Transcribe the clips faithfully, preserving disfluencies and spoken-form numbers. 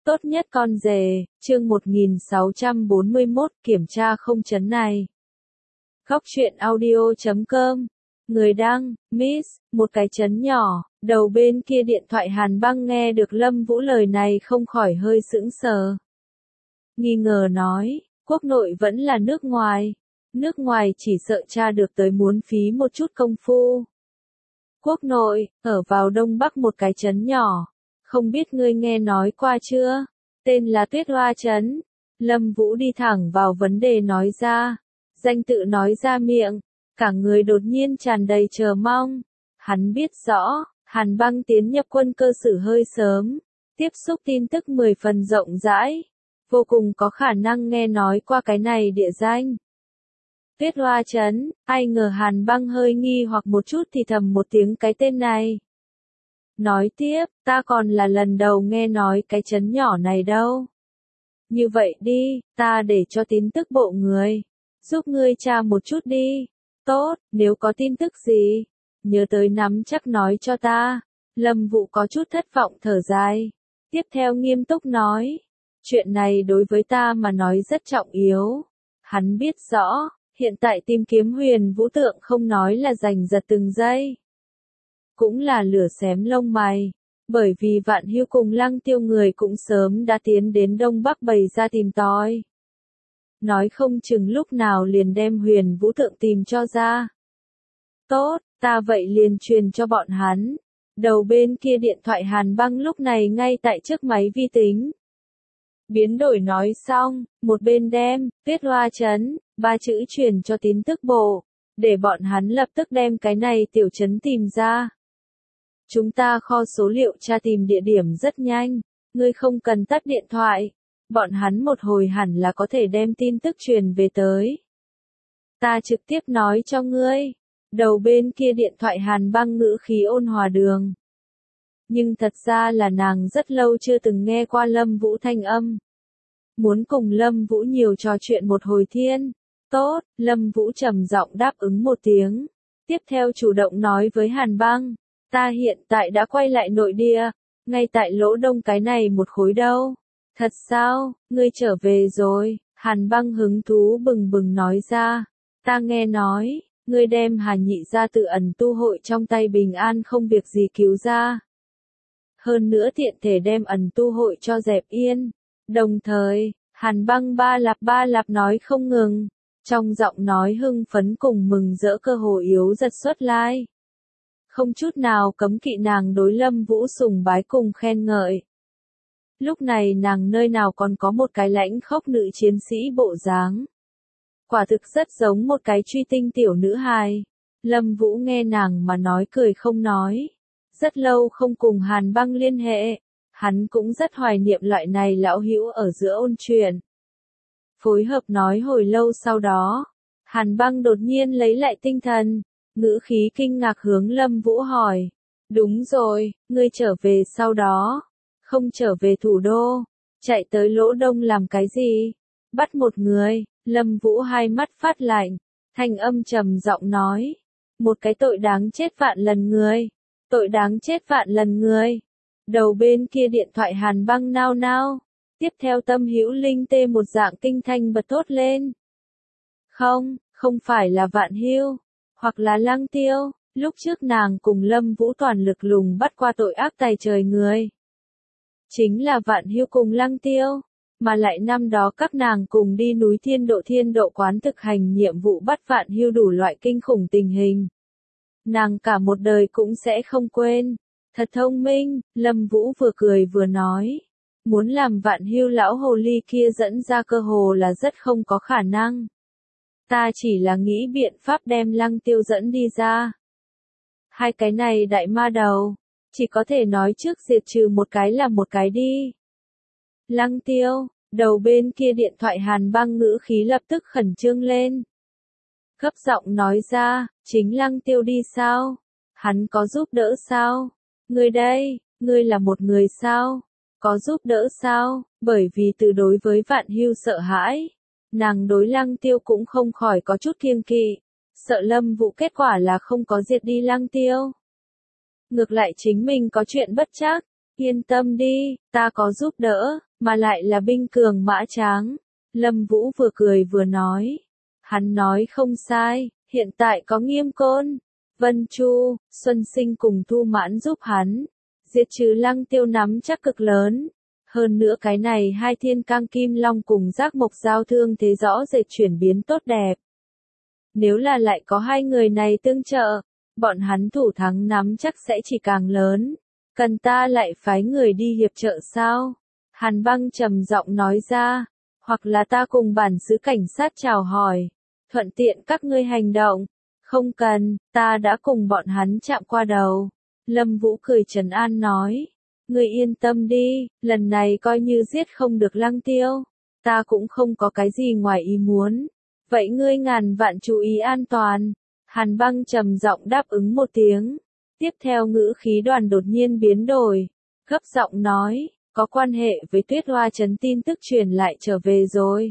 Tốt nhất con rể, chương một nghìn sáu trăm bốn mươi mốt, kiểm tra không chấn này. Góc truyện audio chấm com. Người đăng, Miss, một cái chấn nhỏ, đầu bên kia điện thoại Hàn Băng nghe được Lâm Vũ lời này không khỏi hơi sững sờ. Nghi ngờ nói, quốc nội vẫn là nước ngoài. Nước ngoài chỉ sợ tra được tới muốn phí một chút công phu. Quốc nội, ở vào đông bắc một cái chấn nhỏ. Không biết ngươi nghe nói qua chưa? Tên là Tuyết Hoa Trấn. Lâm Vũ đi thẳng vào vấn đề nói ra. Danh tự nói ra miệng. Cả người đột nhiên tràn đầy chờ mong. Hắn biết rõ, Hàn Băng tiến nhập quân cơ sử hơi sớm. Tiếp xúc tin tức mười phần rộng rãi. Vô cùng có khả năng nghe nói qua cái này địa danh. Tuyết Hoa Trấn, ai ngờ Hàn Băng hơi nghi hoặc một chút thì thầm một tiếng cái tên này. Nói tiếp, ta còn là lần đầu nghe nói cái trấn nhỏ này đâu. Như vậy đi, ta để cho tin tức bộ người. Giúp ngươi tra một chút đi. Tốt, nếu có tin tức gì, nhớ tới nắm chắc nói cho ta. Lâm Vũ có chút thất vọng thở dài. Tiếp theo nghiêm túc nói. Chuyện này đối với ta mà nói rất trọng yếu. Hắn biết rõ, hiện tại tìm kiếm Huyền Vũ Tượng không nói là giành giật từng giây. Cũng là lửa xém lông mày, bởi vì Vạn Hưu cùng Lăng Tiêu người cũng sớm đã tiến đến Đông Bắc bày ra tìm tòi. Nói không chừng lúc nào liền đem Huyền Vũ Tượng tìm cho ra. Tốt, ta vậy liền truyền cho bọn hắn. Đầu bên kia điện thoại Hàn Băng lúc này ngay tại trước máy vi tính. Biến đổi nói xong, một bên đem, Tuyết Hoa Trấn, ba chữ truyền cho tin tức bộ, để bọn hắn lập tức đem cái này tiểu trấn tìm ra. Chúng ta kho số liệu tra tìm địa điểm rất nhanh, ngươi không cần tắt điện thoại, bọn hắn một hồi hẳn là có thể đem tin tức truyền về tới. Ta trực tiếp nói cho ngươi, đầu bên kia điện thoại Hàn Băng ngữ khí ôn hòa đường. Nhưng thật ra là nàng rất lâu chưa từng nghe qua Lâm Vũ thanh âm. Muốn cùng Lâm Vũ nhiều trò chuyện một hồi thiên. Tốt, Lâm Vũ trầm giọng đáp ứng một tiếng. Tiếp theo chủ động nói với Hàn Băng. Ta hiện tại đã quay lại nội địa. Ngay tại lỗ đông cái này một khối đâu. Thật sao, ngươi trở về rồi. Hàn Băng hứng thú bừng bừng nói ra. Ta nghe nói, ngươi đem Hà Nhị ra tự ẩn tu hội trong tay bình an không việc gì cứu ra. Hơn nữa tiện thể đem ẩn tu hội cho dẹp yên. Đồng thời, Hàn Băng ba lạp ba lạp nói không ngừng. Trong giọng nói hưng phấn cùng mừng rỡ cơ hồ yếu giật xuất lai. Không chút nào cấm kỵ nàng đối Lâm Vũ sùng bái cùng khen ngợi. Lúc này nàng nơi nào còn có một cái lãnh khốc nữ chiến sĩ bộ dáng. Quả thực rất giống một cái truy tinh tiểu nữ hài. Lâm Vũ nghe nàng mà nói cười không nói. Rất lâu không cùng Hàn Băng liên hệ, hắn cũng rất hoài niệm loại này lão hữu ở giữa ôn chuyện. Phối hợp nói hồi lâu sau đó, Hàn Băng đột nhiên lấy lại tinh thần, ngữ khí kinh ngạc hướng Lâm Vũ hỏi. Đúng rồi, ngươi trở về sau đó, không trở về thủ đô, chạy tới lỗ đông làm cái gì? Bắt một người, Lâm Vũ hai mắt phát lạnh, thanh âm trầm giọng nói. Một cái tội đáng chết vạn lần người. Tội đáng chết vạn lần người. Đầu bên kia điện thoại Hàn Băng nao nao. Tiếp theo Tâm Hữu Linh tê một dạng kinh thanh bật thốt lên. Không, không phải là Vạn Hưu, hoặc là Lăng Tiêu, lúc trước nàng cùng Lâm Vũ toàn lực lùng bắt qua tội ác tày trời người. Chính là Vạn Hưu cùng Lăng Tiêu, mà lại năm đó các nàng cùng đi núi Thiên Độ Thiên Độ quán thực hành nhiệm vụ bắt Vạn Hưu đủ loại kinh khủng tình hình. Nàng cả một đời cũng sẽ không quên. Thật thông minh, Lâm Vũ vừa cười vừa nói. Muốn làm Vạn Hưu lão hồ ly kia dẫn ra cơ hồ là rất không có khả năng. Ta chỉ là nghĩ biện pháp đem Lăng Tiêu dẫn đi ra. Hai cái này đại ma đầu, chỉ có thể nói trước diệt trừ một cái là một cái đi. Lăng Tiêu, đầu bên kia điện thoại Hàn Băng ngữ khí lập tức khẩn trương lên. Gấp giọng nói ra, chính Lăng Tiêu đi sao? Hắn có giúp đỡ sao? Ngươi đây, ngươi là một người sao? Có giúp đỡ sao? Bởi vì từ đối với Vạn Hưu sợ hãi, nàng đối Lăng Tiêu cũng không khỏi có chút kiêng kỵ, sợ Lâm Vũ kết quả là không có diệt đi Lăng Tiêu. Ngược lại chính mình có chuyện bất trắc, Yên tâm đi, ta có giúp đỡ, mà lại là binh cường mã tráng. Lâm Vũ vừa cười vừa nói. Hắn nói không sai, hiện tại có Nghiêm Côn, Vân Chu, Xuân Sinh cùng Thu Mãn giúp hắn. Diệt trừ Lăng Tiêu nắm chắc cực lớn. Hơn nữa cái này hai thiên cang kim long cùng giác mộc giao thương thế rõ rệt chuyển biến tốt đẹp. Nếu là lại có hai người này tương trợ, bọn hắn thủ thắng nắm chắc sẽ chỉ càng lớn. Cần ta lại phái người đi hiệp trợ sao? Hàn Băng trầm giọng nói ra. Hoặc là ta cùng bản xứ cảnh sát chào hỏi. Thuận tiện các ngươi hành động. Không cần, ta đã cùng bọn hắn chạm qua đầu. Lâm Vũ cười trấn an nói. Ngươi yên tâm đi, lần này coi như giết không được Lăng Tiêu. Ta cũng không có cái gì ngoài ý muốn. Vậy ngươi ngàn vạn chú ý an toàn. Hàn Băng trầm giọng đáp ứng một tiếng. Tiếp theo ngữ khí đoàn đột nhiên biến đổi. Gấp giọng nói, có quan hệ với Tuyết Hoa Trấn tin tức truyền lại trở về rồi.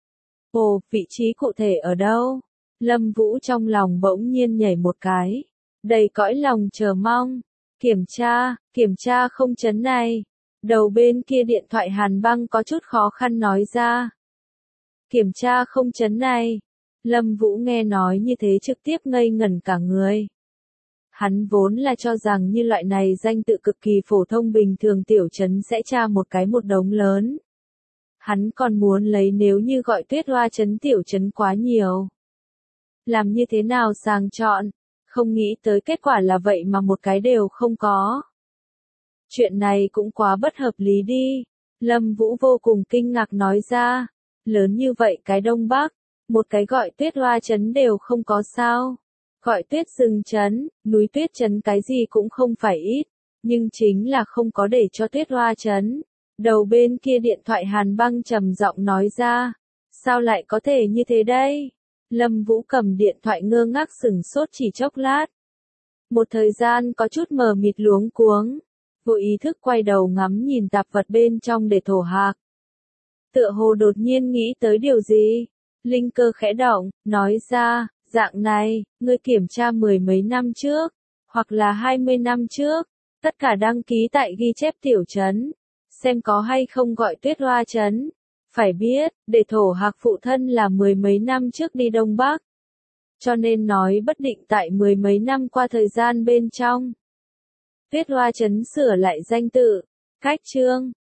Ồ, vị trí cụ thể ở đâu? Lâm Vũ trong lòng bỗng nhiên nhảy một cái. Đầy cõi lòng chờ mong. Kiểm tra, kiểm tra không trấn này. Đầu bên kia điện thoại Hàn Băng có chút khó khăn nói ra. Kiểm tra không trấn này. Lâm Vũ nghe nói như thế trực tiếp ngây ngẩn cả người. Hắn vốn là cho rằng như loại này danh tự cực kỳ phổ thông bình thường tiểu trấn sẽ tra một cái một đống lớn. Hắn còn muốn lấy nếu như gọi Tuyết Hoa Trấn tiểu trấn quá nhiều. Làm như thế nào sàng chọn, không nghĩ tới kết quả là vậy mà một cái đều không có. Chuyện này cũng quá bất hợp lý đi. Lâm Vũ vô cùng kinh ngạc nói ra. Lớn như vậy cái Đông Bắc, một cái gọi Tuyết Hoa Trấn đều không có sao. Gọi Tuyết Rừng Trấn, núi Tuyết Trấn cái gì cũng không phải ít, nhưng chính là không có để cho Tuyết Hoa Trấn. Đầu bên kia điện thoại Hàn Băng trầm giọng nói ra. Sao lại có thể như thế đây? Lâm Vũ cầm điện thoại ngơ ngác sửng sốt chỉ chốc lát. Một thời gian có chút mờ mịt luống cuống. Vô ý thức quay đầu ngắm nhìn tạp vật bên trong để thổ hạc. Tựa hồ đột nhiên nghĩ tới điều gì. Linh cơ khẽ động, nói ra, dạng này, ngươi kiểm tra mười mấy năm trước, hoặc là hai mươi năm trước, tất cả đăng ký tại ghi chép tiểu trấn, xem có hay không gọi Tuyết Hoa Trấn. Phải biết, để thổ hạc phụ thân là mười mấy năm trước đi Đông Bắc. Cho nên nói bất định tại mười mấy năm qua thời gian bên trong. Tuyết Hoa Trấn sửa lại danh tự, cách chương,